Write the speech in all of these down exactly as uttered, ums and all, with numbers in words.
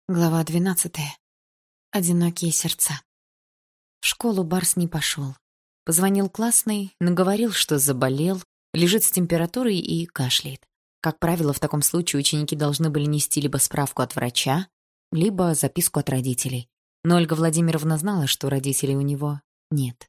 Глава двенадцатая. Одинокие сердца. В школу Барс не пошел. Позвонил классный, наговорил, что заболел, лежит с температурой и кашляет. Как правило, в таком случае ученики должны были нести либо справку от врача, либо записку от родителей. Но Ольга Владимировна знала, что родителей у него нет.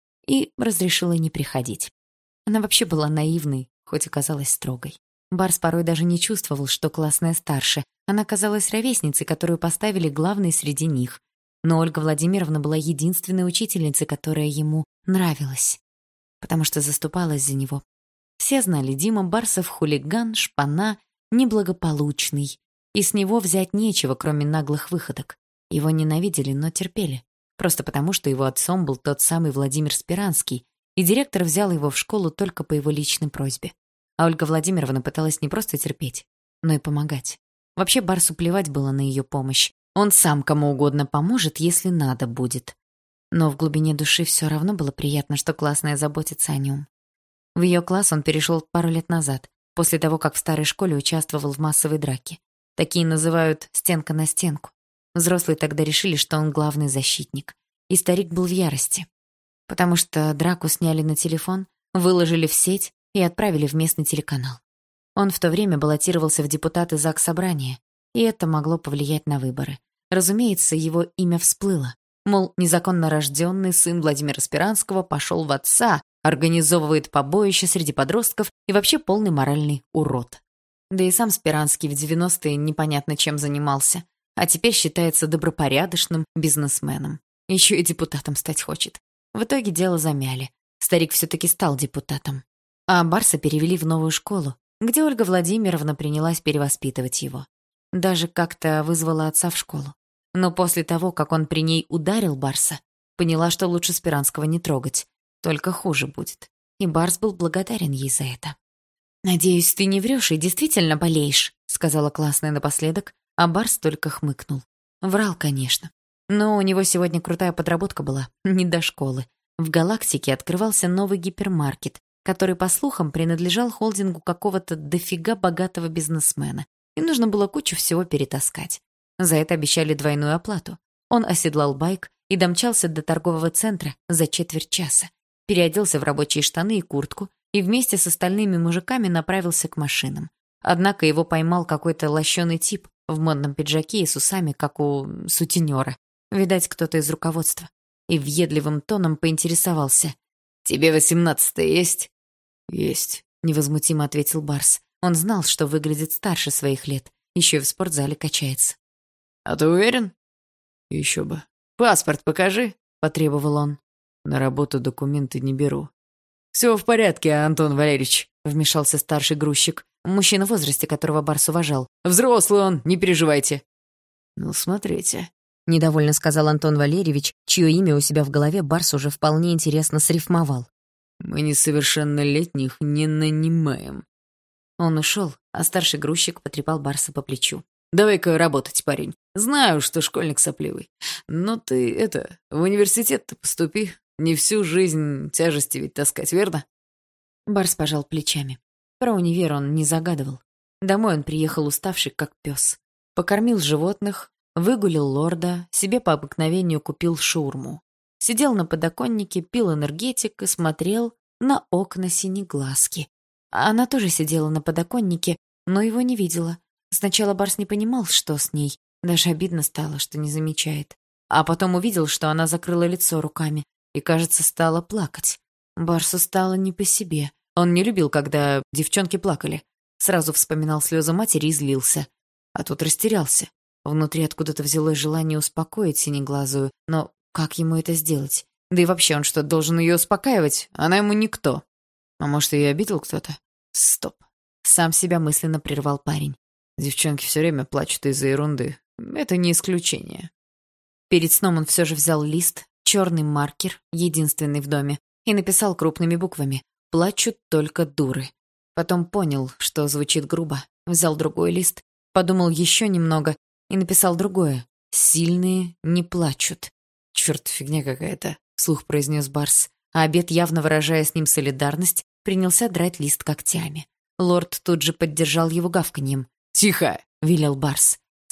И разрешила не приходить. Она вообще была наивной, хоть и казалась строгой. Барс порой даже не чувствовал, что классная старше. Она казалась ровесницей, которую поставили главной среди них. Но Ольга Владимировна была единственной учительницей, которая ему нравилась, потому что заступалась за него. Все знали, Дима Барсов хулиган, шпана, неблагополучный. И с него взять нечего, кроме наглых выходок. Его ненавидели, но терпели. Просто потому, что его отцом был тот самый Владимир Спиранский, и директор взял его в школу только по его личной просьбе. А Ольга Владимировна пыталась не просто терпеть, но и помогать. Вообще Барсу плевать было на ее помощь. Он сам кому угодно поможет, если надо будет. Но в глубине души все равно было приятно, что классная заботится о нем. В ее класс он перешел пару лет назад, после того, как в старой школе участвовал в массовой драке. Такие называют «стенка на стенку». Взрослые тогда решили, что он главный защитник. И старик был в ярости, потому что драку сняли на телефон, выложили в сеть и отправили в местный телеканал. Он в то время баллотировался в депутаты Заксобрания, и это могло повлиять на выборы. Разумеется, его имя всплыло. Мол, незаконно рожденный сын Владимира Спиранского пошел в отца, организовывает побоище среди подростков и вообще полный моральный урод. Да и сам Спиранский в девяностые непонятно чем занимался, а теперь считается добропорядочным бизнесменом. Еще и депутатом стать хочет. В итоге дело замяли. Старик все-таки стал депутатом. А Барса перевели в новую школу, где Ольга Владимировна принялась перевоспитывать его. Даже как-то вызвала отца в школу. Но после того, как он при ней ударил Барса, поняла, что лучше Спиранского не трогать, только хуже будет. И Барс был благодарен ей за это. «Надеюсь, ты не врешь и действительно болеешь», — сказала классная напоследок, а Барс только хмыкнул. Врал, конечно. Но у него сегодня крутая подработка была, не до школы. В «Галактике» открывался новый гипермаркет, который, по слухам, принадлежал холдингу какого-то дофига богатого бизнесмена, и нужно было кучу всего перетаскать. За это обещали двойную оплату. Он оседлал байк и домчался до торгового центра за четверть часа, переоделся в рабочие штаны и куртку и вместе с остальными мужиками направился к машинам. Однако его поймал какой-то лощеный тип в модном пиджаке и с усами, как у сутенера. Видать, кто-то из руководства. И въедливым тоном поинтересовался. «Тебе восемнадцатое есть?» «Есть», — невозмутимо ответил Барс. Он знал, что выглядит старше своих лет, еще и в спортзале качается. «А ты уверен?» «Еще бы». «Паспорт покажи», — потребовал он. «На работу документы не беру». «Все в порядке, Антон Валерьевич», — вмешался старший грузчик, мужчина в возрасте, которого Барс уважал. «Взрослый он, не переживайте». «Ну, смотрите», — недовольно сказал Антон Валерьевич, чье имя у себя в голове Барс уже вполне интересно срифмовал. «Мы несовершеннолетних не нанимаем». Он ушел, а старший грузчик потрепал Барса по плечу. «Давай-ка работать, парень. Знаю, что школьник сопливый. Но ты, это, в университет-то поступи. Не всю жизнь тяжести ведь таскать, верно?» Барс пожал плечами. Про универ он не загадывал. Домой он приехал уставший, как пес. Покормил животных, выгулил лорда, себе по обыкновению купил шаурму. Сидел на подоконнике, пил энергетик и смотрел на окна Синеглазки. А она тоже сидела на подоконнике, но его не видела. Сначала Барс не понимал, что с ней. Даже обидно стало, что не замечает. А потом увидел, что она закрыла лицо руками и, кажется, стала плакать. Барсу стало не по себе. Он не любил, когда девчонки плакали. Сразу вспоминал слезы матери и злился. А тут растерялся. Внутри откуда-то взялось желание успокоить Синеглазую, но как ему это сделать? Да и вообще, он что, должен ее успокаивать? Она ему никто. А может, ее обидел кто-то? Стоп. Сам себя мысленно прервал парень. Девчонки все время плачут из-за ерунды. Это не исключение. Перед сном он все же взял лист, черный маркер, единственный в доме, и написал крупными буквами «Плачут только дуры». Потом понял, что звучит грубо. Взял другой лист, подумал еще немного и написал другое. «Сильные не плачут». «Черт, фигня какая-то», — вслух произнес Барс, а обед, явно выражая с ним солидарность, принялся драть лист когтями. Лорд тут же поддержал его гавканьем. «Тихо!» — велел Барс. С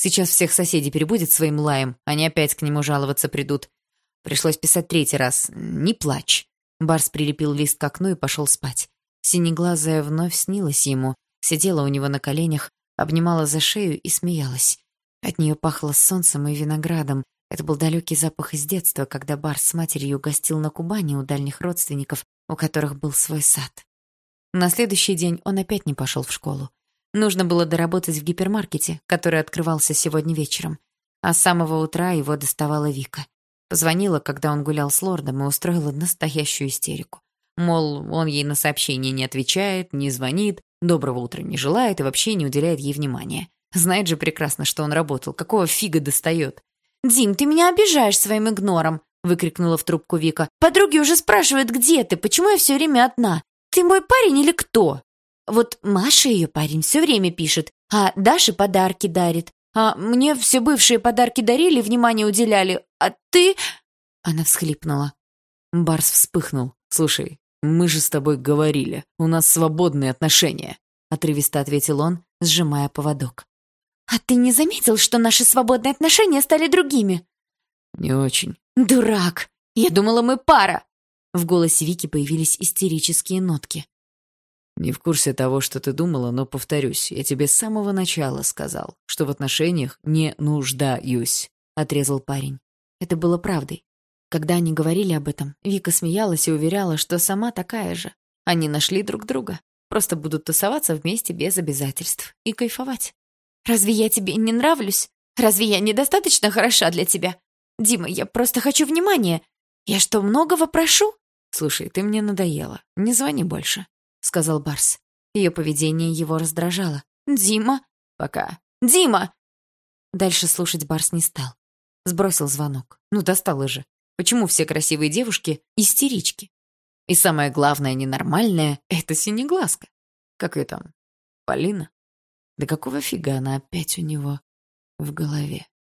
Сейчас всех соседей перебудет своим лаем, они опять к нему жаловаться придут. Пришлось писать третий раз. Не плачь. Барс прилепил лист к окну и пошел спать. Синеглазая вновь снилась ему, сидела у него на коленях, обнимала за шею и смеялась. От нее пахло солнцем и виноградом. Это был далекий запах из детства, когда Барс с матерью гостил на Кубани у дальних родственников, у которых был свой сад. На следующий день он опять не пошел в школу. Нужно было доработать в гипермаркете, который открывался сегодня вечером. А с самого утра его доставала Вика. Позвонила, когда он гулял с лордом, и устроила настоящую истерику. Мол, он ей на сообщения не отвечает, не звонит, доброго утра не желает и вообще не уделяет ей внимания. Знает же прекрасно, что он работал. Какого фига достает? «Дим, ты меня обижаешь своим игнором!» — выкрикнула в трубку Вика. «Подруги уже спрашивают, где ты? Почему я все время одна? Ты мой парень или кто?» «Вот Маша, ее парень, все время пишет, а Даша подарки дарит. А мне все бывшие подарки дарили, внимание уделяли, а ты...» Она всхлипнула. Барс вспыхнул. «Слушай, мы же с тобой говорили, у нас свободные отношения», — отрывисто ответил он, сжимая поводок. «А ты не заметил, что наши свободные отношения стали другими?» «Не очень». «Дурак! Я думала, мы пара!» В голосе Вики появились истерические нотки. «Не в курсе того, что ты думала, но, повторюсь, я тебе с самого начала сказал, что в отношениях не нуждаюсь», — отрезал парень. Это было правдой. Когда они говорили об этом, Вика смеялась и уверяла, что сама такая же. Они нашли друг друга. Просто будут тусоваться вместе без обязательств и кайфовать. «Разве я тебе не нравлюсь? Разве я недостаточно хороша для тебя? Дима, я просто хочу внимания. Я что, многого прошу?» «Слушай, ты мне надоела. Не звони больше», — сказал Барс. Ее поведение его раздражало. «Дима?» «Пока». «Дима!» Дальше слушать Барс не стал. Сбросил звонок. Ну, достало же. Почему все красивые девушки — истерички? И самое главное, ненормальное — это синеглазка. Как ее там? Полина? Да какого фига она опять у него в голове?